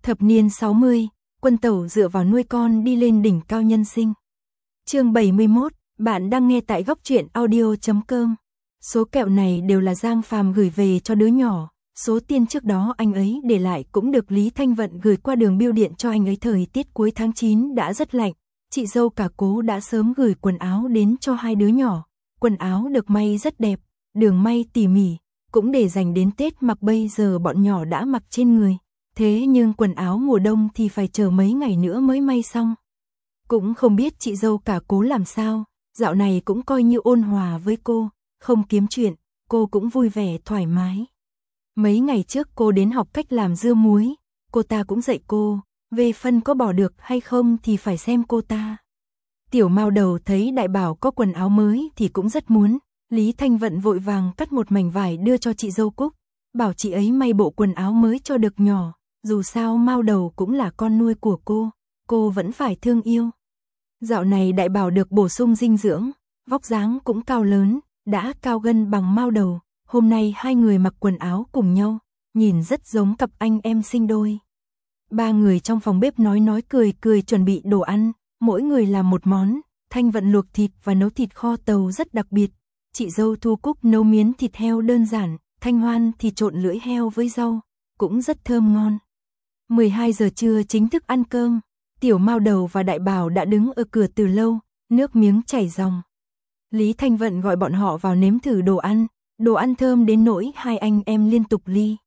Thập niên 60, Quân Tẩu dựa vào nuôi con đi lên đỉnh cao nhân sinh. Chương 71, bạn đang nghe tại góc truyện audio.com. Số kẹo này đều là Giang Phàm gửi về cho đứa nhỏ, số tiền trước đó anh ấy để lại cũng được Lý Thanh Vận gửi qua đường bưu điện cho anh ấy. Thời tiết cuối tháng 9 đã rất lạnh, chị dâu cả Cố đã sớm gửi quần áo đến cho hai đứa nhỏ. Quần áo được may rất đẹp, đường may tỉ mỉ, cũng để dành đến Tết mặc. Bây giờ bọn nhỏ đã mặc trên người, thế nhưng quần áo mùa đông thì phải chờ mấy ngày nữa mới may xong. Cũng không biết chị dâu cả Cố làm sao, dạo này cũng coi như ôn hòa với cô, không kiếm chuyện, cô cũng vui vẻ thoải mái. Mấy ngày trước cô đến học cách làm dưa muối, cô ta cũng dạy cô, về phần có bỏ được hay không thì phải xem cô ta. Tiểu Mao Đầu thấy Đại Bảo có quần áo mới thì cũng rất muốn, Lý Thanh Vận vội vàng cắt một mảnh vải đưa cho chị dâu Cúc, bảo chị ấy may bộ quần áo mới cho được nhỏ, dù sao Mao Đầu cũng là con nuôi của cô vẫn phải thương yêu. Dạo này Đại Bảo được bổ sung dinh dưỡng, vóc dáng cũng cao lớn, đã cao gân bằng Mao Đầu. Hôm nay hai người mặc quần áo cùng nhau, nhìn rất giống cặp anh em sinh đôi. Ba người trong phòng bếp nói cười chuẩn bị đồ ăn, mỗi người làm một món. Thanh Vận luộc thịt và nấu thịt kho tàu rất đặc biệt. Chị dâu Thu Cúc nấu miến thịt heo đơn giản, Thanh Hoan thì trộn lưỡi heo với rau, cũng rất thơm ngon. 12 giờ trưa chính thức ăn cơm, Tiểu Mao Đầu và Đại Bảo đã đứng ở cửa từ lâu, nước miếng chảy ròng. Lý Thanh Vận gọi bọn họ vào nếm thử đồ ăn thơm đến nỗi hai anh em liên tục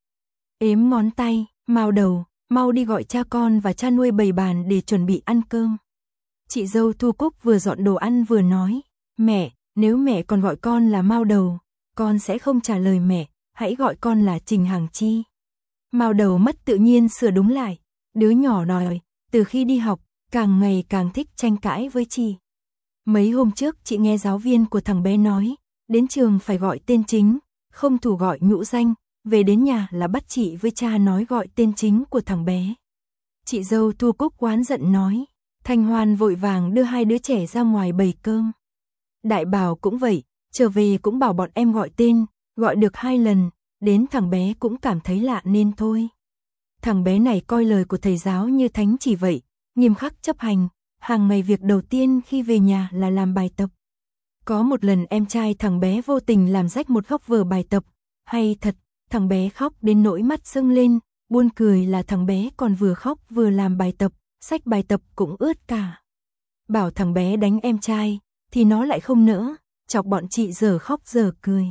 ếm ngón tay. Mao Đầu, mau đi gọi cha con và cha nuôi bày bàn để chuẩn bị ăn cơm. Chị dâu Thu Cúc vừa dọn đồ ăn vừa nói, mẹ, nếu mẹ còn gọi con là Mao Đầu, con sẽ không trả lời mẹ, hãy gọi con là Trình Hằng Chi. Mao Đầu mất tự nhiên sửa đúng lại, đứa nhỏ nói, từ khi đi học, càng ngày càng thích tranh cãi với chị. Mấy hôm trước chị nghe giáo viên của thằng bé nói, đến trường phải gọi tên chính, không thủ gọi nhũ danh, về đến nhà là bắt chị với cha nói gọi tên chính của thằng bé. Chị dâu Thu Cúc oán giận nói, Thanh Hoan vội vàng đưa hai đứa trẻ ra ngoài bày cơm. Đại Bảo cũng vậy, trở về cũng bảo bọn em gọi tên, gọi được 2 lần, đến thằng bé cũng cảm thấy lạ nên thôi. Thằng bé này coi lời của thầy giáo như thánh chỉ vậy, nghiêm khắc chấp hành, hàng ngày việc đầu tiên khi về nhà là làm bài tập. Có một lần em trai thằng bé vô tình làm rách một góc vở bài tập, hay thật, thằng bé khóc đến nỗi mắt sưng lên, buồn cười là thằng bé còn vừa khóc vừa làm bài tập, sách bài tập cũng ướt cả. Bảo thằng bé đánh em trai, thì nó lại không nỡ, chọc bọn chị giờ khóc giờ cười.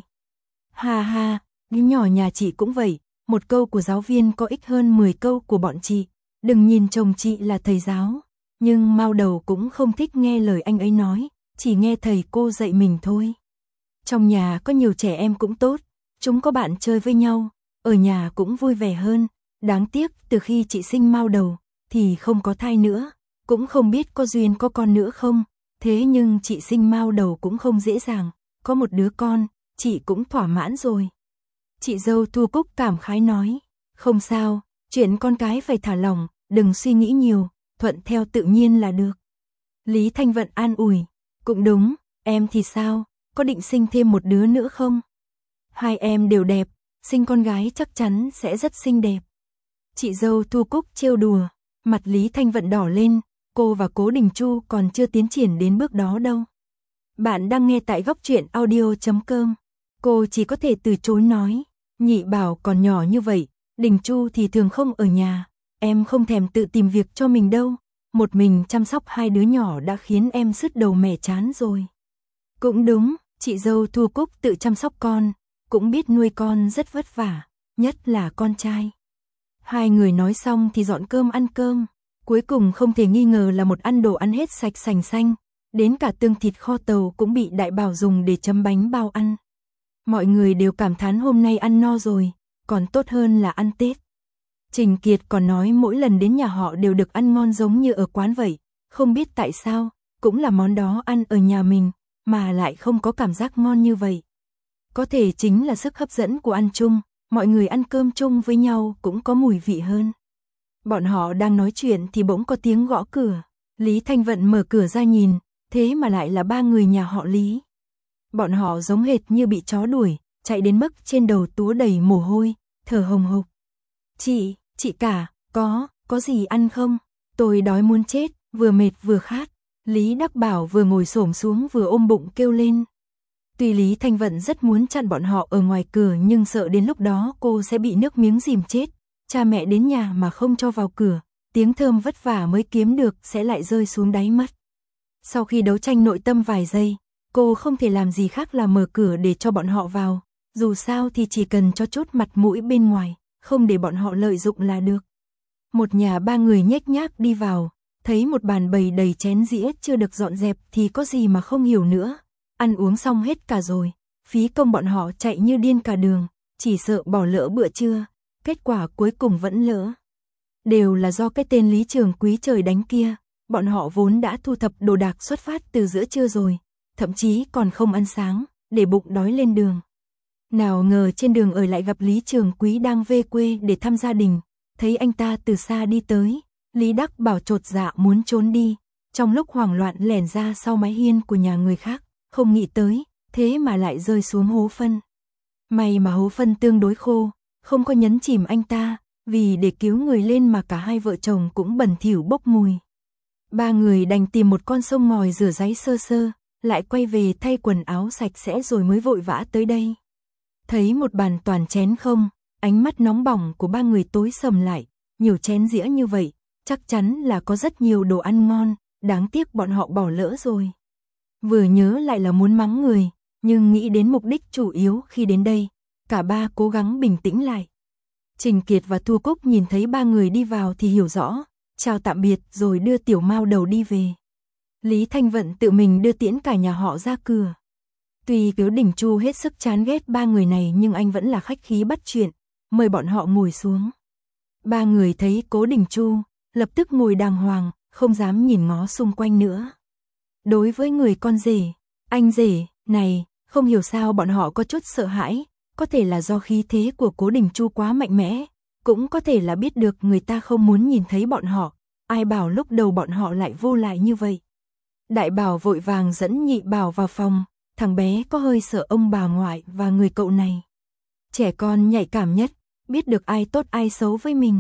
Ha ha, nhỏ nhà chị cũng vậy, một câu của giáo viên có ích hơn 10 câu của bọn chị, đừng nhìn chồng chị là thầy giáo, nhưng Mao Đầu cũng không thích nghe lời anh ấy nói, chỉ nghe thầy cô dạy mình thôi. Trong nhà có nhiều trẻ em cũng tốt, chúng có bạn chơi với nhau, ở nhà cũng vui vẻ hơn, đáng tiếc từ khi chị sinh Mao Đầu thì không có thai nữa, cũng không biết có duyên có con nữa không, thế nhưng chị sinh Mao Đầu cũng không dễ dàng, có một đứa con, chị cũng thỏa mãn rồi. Chị dâu Thu Cúc cảm khái nói, không sao, chuyện con cái phải thả lỏng, đừng suy nghĩ nhiều, thuận theo tự nhiên là được. Lý Thanh Vận an ủi, cũng đúng, em thì sao, có định sinh thêm một đứa nữa không? Hai em đều đẹp, sinh con gái chắc chắn sẽ rất xinh đẹp. Chị dâu Thu Cúc trêu đùa, mặt Lý Thanh Vận đỏ lên, cô và Cố Đình Chu còn chưa tiến triển đến bước đó đâu. Bạn đang nghe tại góc truyện audio.com. Cô chỉ có thể từ chối nói, Nhị Bảo còn nhỏ như vậy, Đình Chu thì thường không ở nhà, em không thèm tự tìm việc cho mình đâu, một mình chăm sóc hai đứa nhỏ đã khiến em sứt đầu mẻ chán rồi. Cũng đúng, chị dâu Thu Cúc tự chăm sóc con, cũng biết nuôi con rất vất vả, nhất là con trai. Hai người nói xong thì dọn cơm ăn cơm, cuối cùng không thể nghi ngờ là một ăn đồ ăn hết sạch sành xanh, đến cả tương thịt kho tàu cũng bị Đại Bảo dùng để chấm bánh bao ăn. Mọi người đều cảm thán hôm nay ăn no rồi, còn tốt hơn là ăn Tết. Trình Kiệt còn nói mỗi lần đến nhà họ đều được ăn ngon giống như ở quán vậy, không biết tại sao, cũng là món đó ăn ở nhà mình, mà lại không có cảm giác ngon như vậy. Có thể chính là sức hấp dẫn của ăn chung, mọi người ăn cơm chung với nhau cũng có mùi vị hơn. Bọn họ đang nói chuyện thì bỗng có tiếng gõ cửa, Lý Thanh Vận mở cửa ra nhìn, thế mà lại là ba người nhà họ Lý. Bọn họ giống hệt như bị chó đuổi, chạy đến mức trên đầu túa đầy mồ hôi, thở hồng hộc. Chị cả, có gì ăn không? Tôi đói muốn chết, vừa mệt vừa khát. Lý Đắc Bảo vừa ngồi xổm xuống vừa ôm bụng kêu lên. Tuy Lý Thanh Vận rất muốn chặn bọn họ ở ngoài cửa nhưng sợ đến lúc đó cô sẽ bị nước miếng dìm chết. Cha mẹ đến nhà mà không cho vào cửa, tiếng thơm vất vả mới kiếm được sẽ lại rơi xuống đáy mắt. Sau khi đấu tranh nội tâm vài giây, cô không thể làm gì khác là mở cửa để cho bọn họ vào. Dù sao thì chỉ cần cho chút mặt mũi bên ngoài, không để bọn họ lợi dụng là được. Một nhà ba người nhếch nhác đi vào, thấy một bàn bày đầy chén dĩa chưa được dọn dẹp thì có gì mà không hiểu nữa. Ăn uống xong hết cả rồi, phí công bọn họ chạy như điên cả đường, chỉ sợ bỏ lỡ bữa trưa, kết quả cuối cùng vẫn lỡ. Đều là do cái tên Lý Trường Quý trời đánh kia, bọn họ vốn đã thu thập đồ đạc xuất phát từ giữa trưa rồi, thậm chí còn không ăn sáng, để bụng đói lên đường. Nào ngờ trên đường ở lại gặp Lý Trường Quý đang về quê để thăm gia đình, thấy anh ta từ xa đi tới, Lý Đắc Bảo chột dạ muốn trốn đi, trong lúc hoảng loạn lẻn ra sau mái hiên của nhà người khác, không nghĩ tới, thế mà lại rơi xuống hố phân. May mà hố phân tương đối khô, không có nhấn chìm anh ta, vì để cứu người lên mà cả hai vợ chồng cũng bẩn thỉu bốc mùi. Ba người đành tìm một con sông ngòi rửa ráy sơ sơ, lại quay về thay quần áo sạch sẽ rồi mới vội vã tới đây. Thấy một bàn toàn chén không, ánh mắt nóng bỏng của ba người tối sầm lại, nhiều chén dĩa như vậy, chắc chắn là có rất nhiều đồ ăn ngon, đáng tiếc bọn họ bỏ lỡ rồi. Vừa nhớ lại là muốn mắng người, nhưng nghĩ đến mục đích chủ yếu khi đến đây, cả ba cố gắng bình tĩnh lại. Trình Kiệt và Thu Cúc nhìn thấy ba người đi vào thì hiểu rõ, chào tạm biệt rồi đưa Tiểu Mao đầu đi về. Lý Thanh Vận tự mình đưa tiễn cả nhà họ ra cửa. Tuy Cố Đình Chu hết sức chán ghét ba người này nhưng anh vẫn là khách khí bắt chuyện, mời bọn họ ngồi xuống. Ba người thấy Cố Đình Chu, lập tức ngồi đàng hoàng, không dám nhìn ngó xung quanh nữa. Đối với người con rể, anh rể, này, không hiểu sao bọn họ có chút sợ hãi, có thể là do khí thế của Cố Đình Chu quá mạnh mẽ, cũng có thể là biết được người ta không muốn nhìn thấy bọn họ, ai bảo lúc đầu bọn họ lại vô lại như vậy. Đại Bảo vội vàng dẫn Nhị Bảo vào phòng, thằng bé có hơi sợ ông bà ngoại và người cậu này. Trẻ con nhạy cảm nhất, biết được ai tốt ai xấu với mình.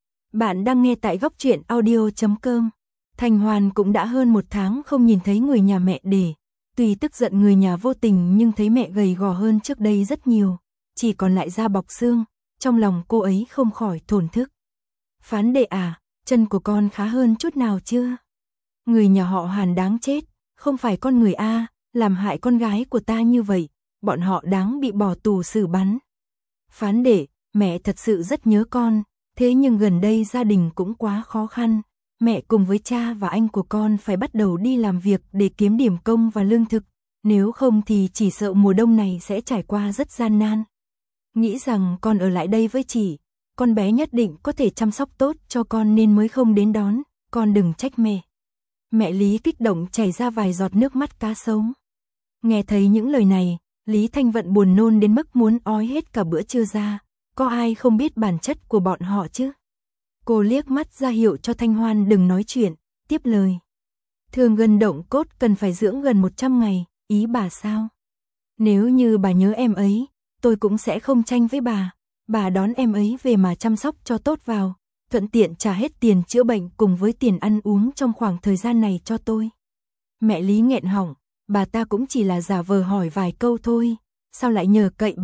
Bạn đang nghe tại Góc Truyện Audio.com. Thanh Hoan cũng đã hơn 1 tháng không nhìn thấy người nhà mẹ đẻ. Tuy tức giận người nhà vô tình nhưng thấy mẹ gầy gò hơn trước đây rất nhiều, chỉ còn lại da bọc xương, trong lòng cô ấy không khỏi thổn thức. Phán đệ à, chân của con khá hơn chút nào chưa? Người nhà họ Hàn đáng chết, không phải con người a, làm hại con gái của ta như vậy, bọn họ đáng bị bỏ tù xử bắn. Phán đệ, mẹ thật sự rất nhớ con, thế nhưng gần đây gia đình cũng quá khó khăn. Mẹ cùng với cha và anh của con phải bắt đầu đi làm việc để kiếm điểm công và lương thực, nếu không thì chỉ sợ mùa đông này sẽ trải qua rất gian nan. Nghĩ rằng con ở lại đây với chị, con bé nhất định có thể chăm sóc tốt cho con nên mới không đến đón, con đừng trách mẹ. Mẹ Lý kích động chảy ra vài giọt nước mắt cá sấu. Nghe thấy những lời này, Lý Thanh Vận buồn nôn đến mức muốn ói hết cả bữa trưa ra, có ai không biết bản chất của bọn họ chứ? Cô liếc mắt ra hiệu cho Thanh Hoan đừng nói chuyện, tiếp lời. Thương gân động cốt cần phải dưỡng gần 100 ngày, ý bà sao? Nếu như bà nhớ em ấy, tôi cũng sẽ không tranh với bà đón em ấy về mà chăm sóc cho tốt vào, thuận tiện trả hết tiền chữa bệnh cùng với tiền ăn uống trong khoảng thời gian này cho tôi. Mẹ Lý nghẹn họng, bà ta cũng chỉ là giả vờ hỏi vài câu thôi, sao lại nhờ cậy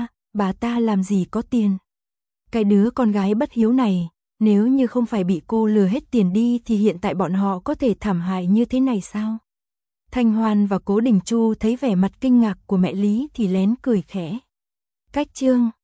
bà ta làm gì có tiền. Cái đứa con gái bất hiếu này, nếu như không phải bị cô lừa hết tiền đi thì hiện tại bọn họ có thể thảm hại như thế này sao? Thanh Hoan và Cố Đình Chu thấy vẻ mặt kinh ngạc của mẹ Lý thì lén cười khẽ. Cách chương